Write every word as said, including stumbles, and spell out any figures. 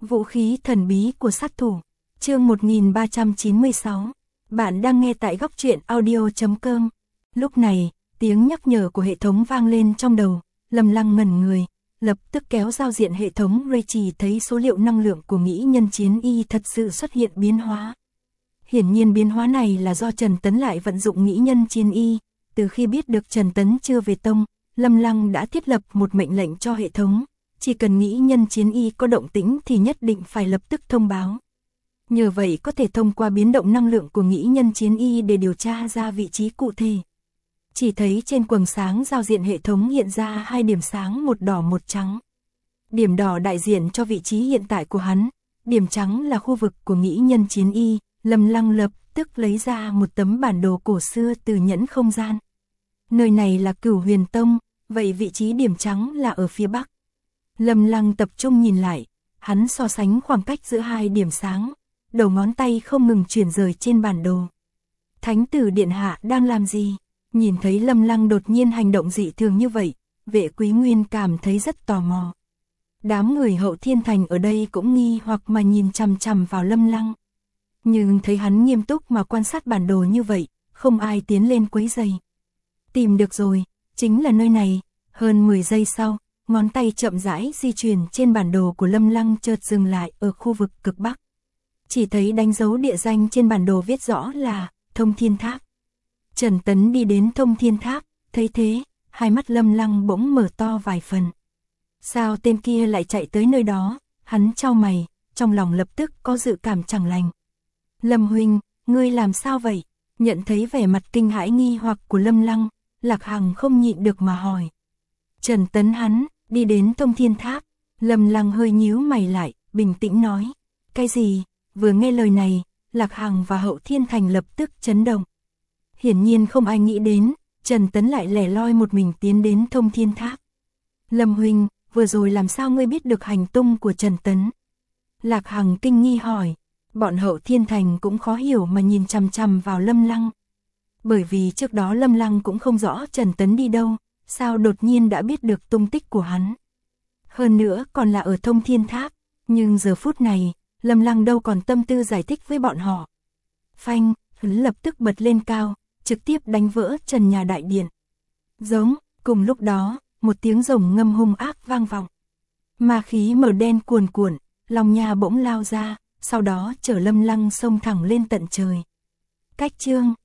Vũ khí thần bí của sát thủ. Chương một nghìn ba trăm chín mươi sáu. Bạn đang nghe tại góc truyện audio chấm com. Lúc này, tiếng nhắc nhở của hệ thống vang lên trong đầu, Lâm Lăng ngẩn người, lập tức kéo giao diện hệ thống Ray, chỉ thấy số liệu năng lượng của Nghĩ Nhân Chiến Y thật sự xuất hiện biến hóa. Hiển nhiên biến hóa này là do Trần Tấn lại vận dụng Nghĩ Nhân Chiến Y. Từ khi biết được Trần Tấn chưa về tông, Lâm Lăng đã thiết lập một mệnh lệnh cho hệ thống. Chỉ cần Nghĩ Nhân Chiến Y có động tĩnh thì nhất định phải lập tức thông báo. Nhờ vậy có thể thông qua biến động năng lượng của Nghĩ Nhân Chiến Y để điều tra ra vị trí cụ thể. Chỉ thấy trên quầng sáng giao diện hệ thống hiện ra hai điểm sáng, một đỏ một trắng. Điểm đỏ đại diện cho vị trí hiện tại của hắn, điểm trắng là khu vực của Nghĩ Nhân Chiến Y. Lâm Lăng lập tức lấy ra một tấm bản đồ cổ xưa từ nhẫn không gian. Nơi này là Cửu Huyền Tông, vậy vị trí điểm trắng là ở phía bắc. Lâm Lăng tập trung nhìn lại, hắn so sánh khoảng cách giữa hai điểm sáng, đầu ngón tay không ngừng chuyển rời trên bản đồ. Thánh tử điện hạ đang làm gì? Nhìn thấy Lâm Lăng đột nhiên hành động dị thường như vậy, Vệ Quý Nguyên cảm thấy rất tò mò. Đám người Hậu Thiên Thành ở đây cũng nghi hoặc mà nhìn chằm chằm vào Lâm Lăng. Nhưng thấy hắn nghiêm túc mà quan sát bản đồ như vậy, không ai tiến lên quấy rầy. Tìm được rồi, chính là nơi này. Hơn mười giây sau, ngón tay chậm rãi di chuyển trên bản đồ của Lâm Lăng chợt dừng lại ở khu vực cực bắc. Chỉ thấy đánh dấu địa danh trên bản đồ viết rõ là Thông Thiên Tháp. Trần Tấn đi đến Thông Thiên Tháp, thấy thế, hai mắt Lâm Lăng bỗng mở to vài phần. Sao tên kia lại chạy tới nơi đó? Hắn chau mày, trong lòng lập tức có dự cảm chẳng lành. Lâm huynh, ngươi làm sao vậy? Nhận thấy vẻ mặt kinh hãi nghi hoặc của Lâm Lăng, Lạc Hằng không nhịn được mà hỏi. Trần Tấn hắn, đi đến Thông Thiên Tháp. Lâm Lăng hơi nhíu mày lại, bình tĩnh nói. Cái gì? Vừa nghe lời này, Lạc Hằng và Hậu Thiên Thành lập tức chấn động. Hiển nhiên không ai nghĩ đến, Trần Tấn lại lẻ loi một mình tiến đến Thông Thiên Tháp. Lâm huynh, vừa rồi làm sao ngươi biết được hành tung của Trần Tấn? Lạc Hằng kinh nghi hỏi. Bọn Hậu Thiên Thành cũng khó hiểu mà nhìn chằm chằm vào Lâm Lăng. Bởi vì trước đó Lâm Lăng cũng không rõ Trần Tấn đi đâu, sao đột nhiên đã biết được tung tích của hắn. Hơn nữa còn là ở Thông Thiên Tháp, nhưng giờ phút này, Lâm Lăng đâu còn tâm tư giải thích với bọn họ. Phanh, hắn lập tức bật lên cao, trực tiếp đánh vỡ trần nhà đại điện. Giống, cùng lúc đó, một tiếng rồng ngâm hung ác vang vọng. Ma khí màu đen cuồn cuộn, Long Nha bỗng lao ra, sau đó chở Lâm Lăng xông thẳng lên tận trời. Cách chương